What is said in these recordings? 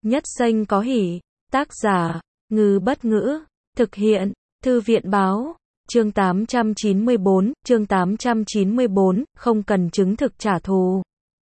Nhất xanh có hỉ. Tác giả, Ngư Bất Ngữ. Thực hiện, Thư viện Báo. Chương 894, không cần chứng thực trả thù.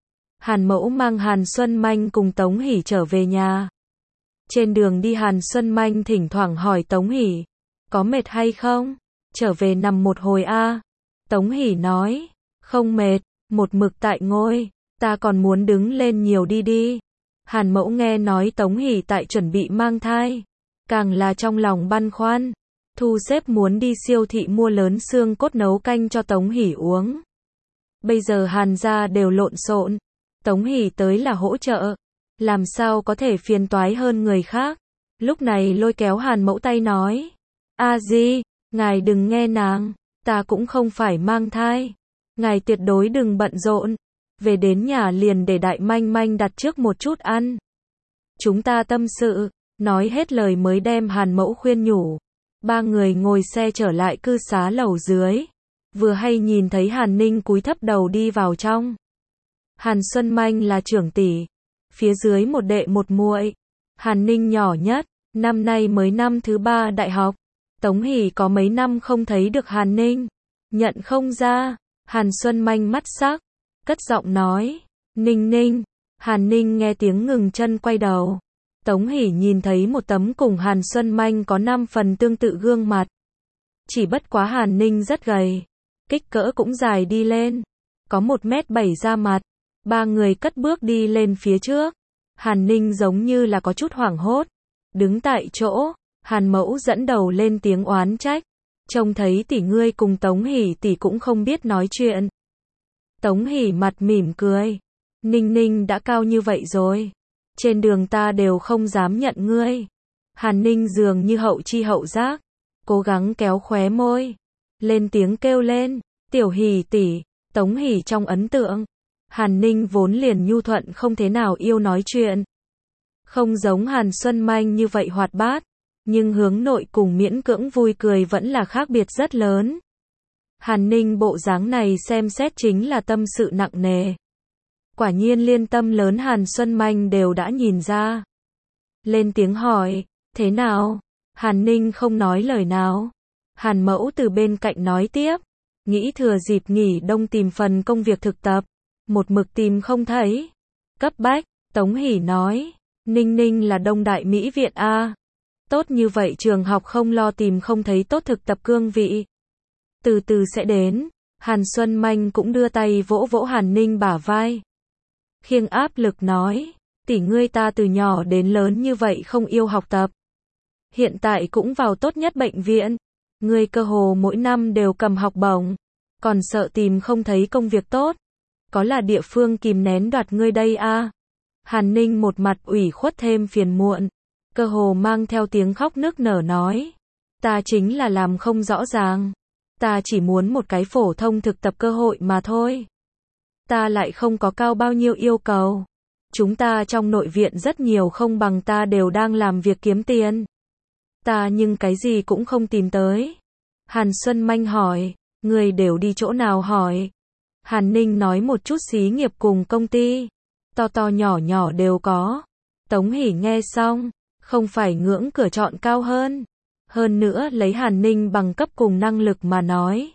Hàn Mẫu mang Hàn Xuân Manh cùng Tống Hỷ trở về nhà. Trên đường đi Hàn Xuân Manh thỉnh thoảng hỏi Tống Hỷ, có mệt hay không? Trở về nằm một hồi a. Tống Hỷ nói, không mệt, một mực tại ngôi, ta còn muốn đứng lên nhiều đi. Hàn Mẫu nghe nói Tống Hỷ tại chuẩn bị mang thai, càng là trong lòng băn khoăn, thu xếp muốn đi siêu thị mua lớn xương cốt nấu canh cho Tống Hỷ uống. Bây giờ Hàn gia đều lộn xộn, Tống Hỷ tới là hỗ trợ, làm sao có thể phiền toái hơn người khác. Lúc này lôi kéo Hàn Mẫu tay nói, a di, ngài đừng nghe nàng, ta cũng không phải mang thai, ngài tuyệt đối đừng bận rộn, về đến nhà liền để Đại Manh Manh đặt trước một chút ăn. Chúng ta tâm sự, nói hết lời mới đem Hàn Mẫu khuyên nhủ. Ba người ngồi xe trở lại cư xá lầu dưới, vừa hay nhìn thấy Hàn Ninh cúi thấp đầu đi vào trong. Hàn Xuân Manh là trưởng tỷ, phía dưới một đệ một muội. Hàn Ninh nhỏ nhất, năm nay mới năm thứ 3 đại học. Tống Hỷ có mấy năm không thấy được Hàn Ninh, nhận không ra. Hàn Xuân Manh mắt sắc, cất giọng nói, Ninh Ninh. Hàn Ninh nghe tiếng ngừng chân quay đầu. Tống Hỷ nhìn thấy một tấm cùng Hàn Xuân Manh có 5 phần tương tự gương mặt. Chỉ bất quá Hàn Ninh rất gầy, kích cỡ cũng dài đi lên, có 1m7 ra mặt. Ba người cất bước đi lên phía trước. Hàn Ninh giống như là có chút hoảng hốt, đứng tại chỗ. Hàn Mẫu dẫn đầu lên tiếng oán trách, trông thấy tỷ ngươi cùng Tống Hỷ tỷ cũng không biết nói chuyện. Tống Hỷ mặt mỉm cười, Ninh Ninh đã cao như vậy rồi, trên đường ta đều không dám nhận ngươi. Hàn Ninh dường như hậu chi hậu giác, cố gắng kéo khóe môi, lên tiếng kêu lên, tiểu Hỷ tỷ. Tống Hỷ trong ấn tượng, Hàn Ninh vốn liền nhu thuận không thế nào yêu nói chuyện, không giống Hàn Xuân Manh như vậy hoạt bát, nhưng hướng nội cùng miễn cưỡng vui cười vẫn là khác biệt rất lớn. Hàn Ninh bộ dáng này xem xét chính là tâm sự nặng nề. Quả nhiên liên tâm lớn Hàn Xuân Manh đều đã nhìn ra. Lên tiếng hỏi, thế nào? Hàn Ninh không nói lời nào. Hàn Mẫu từ bên cạnh nói tiếp, nghĩ thừa dịp nghỉ đông tìm phần công việc thực tập, một mực tìm không thấy. Cấp bách, Tống Hỷ nói, Ninh Ninh là Đông Đại Mỹ Viện A. Tốt như vậy trường học không lo tìm không thấy tốt thực tập cương vị. Từ từ sẽ đến. Hàn Xuân Manh cũng đưa tay vỗ vỗ Hàn Ninh bả vai, khiêng áp lực nói, tỷ ngươi ta từ nhỏ đến lớn như vậy không yêu học tập, hiện tại cũng vào tốt nhất bệnh viện, ngươi cơ hồ mỗi năm đều cầm học bổng, còn sợ tìm không thấy công việc tốt, có là địa phương kìm nén đoạt ngươi đây a? Hàn Ninh một mặt ủy khuất thêm phiền muộn, cơ hồ mang theo tiếng khóc nức nở nói, ta chính là làm không rõ ràng, ta chỉ muốn một cái phổ thông thực tập cơ hội mà thôi. Ta lại không có cao bao nhiêu yêu cầu. Chúng ta trong nội viện rất nhiều không bằng ta đều đang làm việc kiếm tiền. Ta nhưng cái gì cũng không tìm tới. Hàn Xuân Manh hỏi, người đều đi chỗ nào hỏi? Hàn Ninh nói một chút xí nghiệp cùng công ty, to to nhỏ nhỏ đều có. Tống Hỷ nghe xong, không phải ngưỡng cửa chọn cao hơn. Hơn nữa lấy Hàn Ninh bằng cấp cùng năng lực mà nói.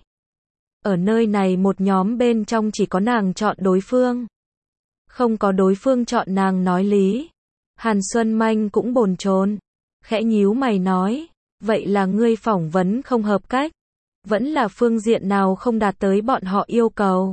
Ở nơi này một nhóm bên trong chỉ có nàng chọn đối phương. Không có đối phương chọn nàng nói lý. Hàn Xuân Manh cũng bồn chồn, khẽ nhíu mày nói, vậy là ngươi phỏng vấn không hợp cách, vẫn là phương diện nào không đạt tới bọn họ yêu cầu.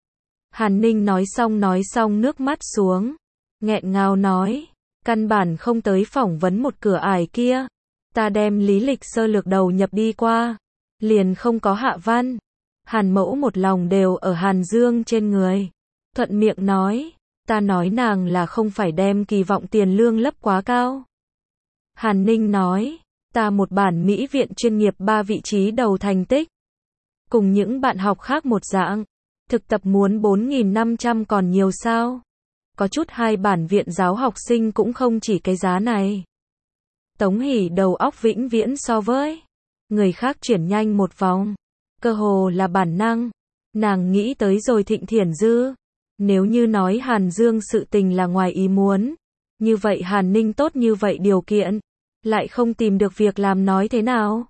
Hàn Ninh nói xong nước mắt xuống, nghẹn ngào nói, căn bản không tới phỏng vấn một cửa ải kia. Ta đem lý lịch sơ lược đầu nhập đi qua, liền không có hạ văn. Hàn Mẫu một lòng đều ở Hàn Dương trên người, thuận miệng nói, ta nói nàng là không phải đem kỳ vọng tiền lương lấp quá cao. Hàn Ninh nói, ta một bản Mỹ viện chuyên nghiệp 3 vị trí đầu thành tích, cùng những bạn học khác một dạng, thực tập muốn 4.500 còn nhiều sao? Có chút 2 bản viện giáo học sinh cũng không chỉ cái giá này. Tống Hỷ đầu óc vĩnh viễn so với người khác chuyển nhanh một vòng, cơ hồ là bản năng. Nàng nghĩ tới rồi Thịnh Thiển Dư, nếu như nói Hàn Dương sự tình là ngoài ý muốn, Như vậy Hàn Ninh tốt như vậy điều kiện, lại không tìm được việc làm nói thế nào?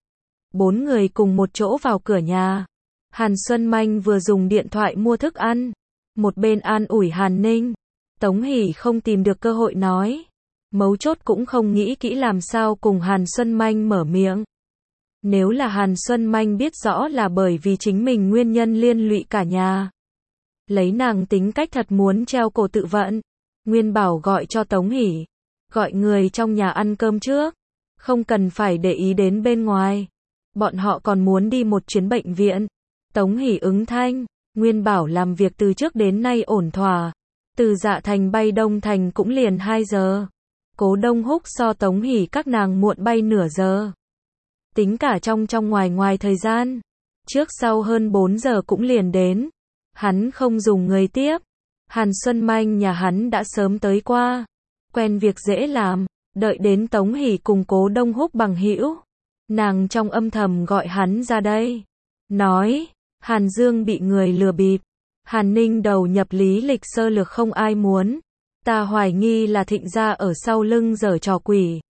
4 người cùng một chỗ vào cửa nhà. Hàn Xuân Manh vừa dùng điện thoại mua thức ăn, một bên an ủi Hàn Ninh. Tống Hỷ không tìm được cơ hội nói. Mấu chốt cũng không nghĩ kỹ làm sao cùng Hàn Xuân Manh mở miệng. Nếu là Hàn Xuân Manh biết rõ là bởi vì chính mình nguyên nhân liên lụy cả nhà. Lấy nàng tính cách thật muốn treo cổ tự vận. Nguyên bảo gọi cho Tống Hỷ. Gọi người trong nhà ăn cơm trước. Không cần phải để ý đến bên ngoài. Bọn họ còn muốn đi một chuyến bệnh viện. Tống Hỷ ứng thanh. Nguyên bảo làm việc từ trước đến nay ổn thỏa. Từ Dạ Thành bay Đông Thành cũng liền 2 giờ. Cố Đông Húc so Tống Hỷ các nàng muộn bay nửa giờ. Tính cả trong ngoài thời gian. Trước sau hơn 4 giờ cũng liền đến. Hắn không dùng người tiếp. Hàn Xuân Manh nhà hắn đã sớm tới qua. Quen việc dễ làm. Đợi đến Tống Hỷ cùng Cố Đông Húc bằng hữu. Nàng trong âm thầm gọi hắn ra đây. Nói, Hàn Dương bị người lừa bịp. Hàn Ninh đầu nhập lý lịch sơ lược không ai muốn. Ta hoài nghi là Thịnh gia ở sau lưng giở trò quỷ.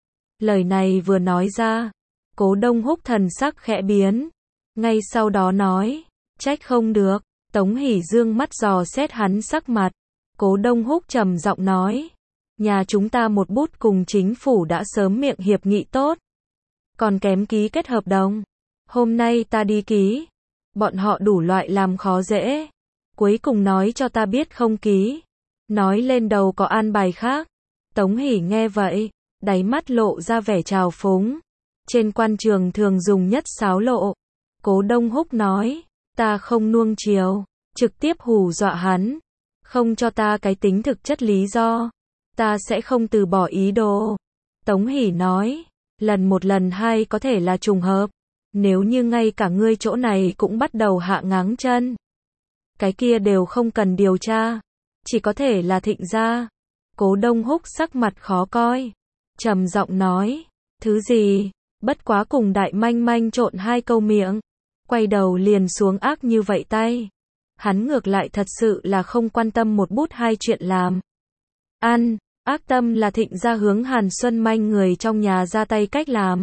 Lời này vừa nói ra, Cố Đông Húc thần sắc khẽ biến. Ngay sau đó nói, trách không được. Tống Hỷ dương mắt dò xét hắn sắc mặt. Cố Đông Húc trầm giọng nói, nhà chúng ta một bút cùng chính phủ đã sớm miệng hiệp nghị tốt. Còn kém ký kết hợp đồng. Hôm nay ta đi ký. Bọn họ đủ loại làm khó dễ. Cuối cùng nói cho ta biết không ký. Nói lên đầu có an bài khác. Tống Hỷ nghe vậy, đáy mắt lộ ra vẻ trào phúng. Trên quan trường thường dùng nhất xáo lộ. Cố Đông Húc nói, ta không nuông chiều, trực tiếp hù dọa hắn. Không cho ta cái tính thực chất lý do. Ta sẽ không từ bỏ ý đồ. Tống Hỷ nói, lần một lần hai có thể là trùng hợp. Nếu như ngay cả ngươi chỗ này cũng bắt đầu hạ ngáng chân. Cái kia đều không cần điều tra. Chỉ có thể là Thịnh gia. Cố Đông Húc sắc mặt khó coi. Trầm giọng nói, thứ gì, bất quá cùng Đại Manh Manh trộn 2 câu miệng. Quay đầu liền xuống ác như vậy tay. Hắn ngược lại thật sự là không quan tâm một bút 2 chuyện làm. Ăn, ác tâm là Thịnh gia hướng Hàn Xuân Manh người trong nhà ra tay cách làm.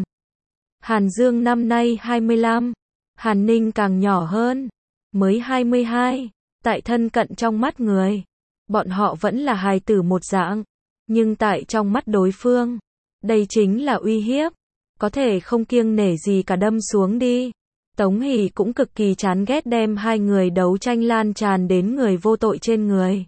Hàn Dương năm nay 25. Hàn Ninh càng nhỏ hơn. Mới 22. Tại thân cận trong mắt người. Bọn họ vẫn là hài tử một dạng. Nhưng tại trong mắt đối phương. Đây chính là uy hiếp. Có thể không kiêng nể gì cả đâm xuống đi. Tống Hỷ cũng cực kỳ chán ghét đem 2 người đấu tranh lan tràn đến người vô tội trên người.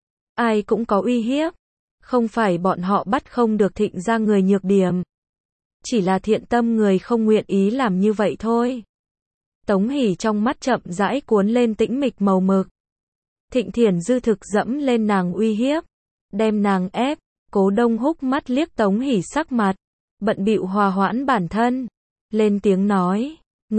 Ai cũng có uy hiếp. Không phải bọn họ bắt không được Thịnh gia người nhược điểm. Chỉ là thiện tâm người không nguyện ý làm như vậy thôi. Tống Hỷ trong mắt chậm rãi cuốn lên tĩnh mịch màu mực. Thịnh Thiển Dư thực dẫm lên nàng uy hiếp. Đem nàng ép. Cố Đông Húc mắt liếc Tống Hỷ sắc mặt. Bận bịu hòa hoãn bản thân. Lên tiếng nói.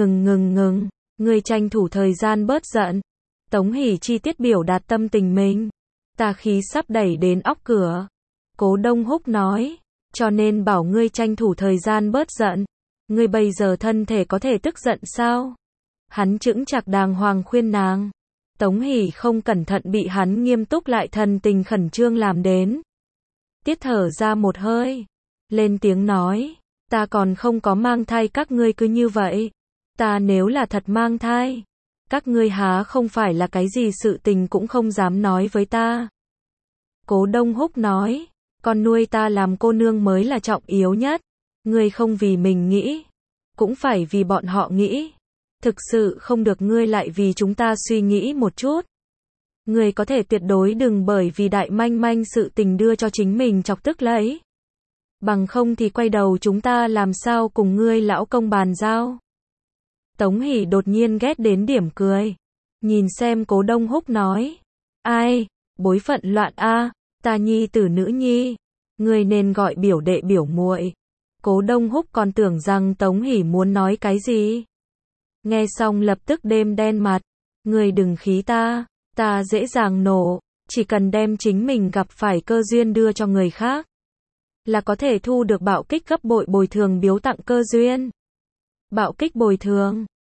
Ngừng. Ngươi tranh thủ thời gian bớt giận. Tống Hỷ chi tiết biểu đạt tâm tình mình. Tà khí sắp đẩy đến óc cửa. Cố Đông Húc nói. Cho nên bảo ngươi tranh thủ thời gian bớt giận. Ngươi bây giờ thân thể có thể tức giận sao? Hắn chững chạc đàng hoàng khuyên nàng. Tống Hỷ không cẩn thận bị hắn nghiêm túc lại thần tình khẩn trương làm đến. Tiết thở ra một hơi. Lên tiếng nói. Ta còn không có mang thai các ngươi cứ như vậy. Ta nếu là thật mang thai. Các ngươi há không phải là cái gì sự tình cũng không dám nói với ta. Cố Đông Húc nói. Con nuôi ta làm cô nương mới là trọng yếu nhất. Ngươi không vì mình nghĩ. Cũng phải vì bọn họ nghĩ. Thực sự không được ngươi lại vì chúng ta suy nghĩ một chút. Ngươi có thể tuyệt đối đừng bởi vì Đại Manh Manh sự tình đưa cho chính mình chọc tức lấy. Bằng không thì quay đầu chúng ta làm sao cùng ngươi lão công bàn giao. Tống Hỷ đột nhiên ghét đến điểm cười. Nhìn xem Cố Đông Húc nói. Ai, bối phận loạn a, ta nhi tử nữ nhi. Ngươi nên gọi biểu đệ biểu muội. Cố Đông Húc còn tưởng rằng Tống Hỷ muốn nói cái gì. Nghe xong lập tức đêm đen mặt. Ngươi đừng khí ta dễ dàng nổ. Chỉ cần đem chính mình gặp phải cơ duyên đưa cho người khác. Là có thể thu được bạo kích gấp bội bồi thường biếu tặng cơ duyên. Bạo kích bồi thường.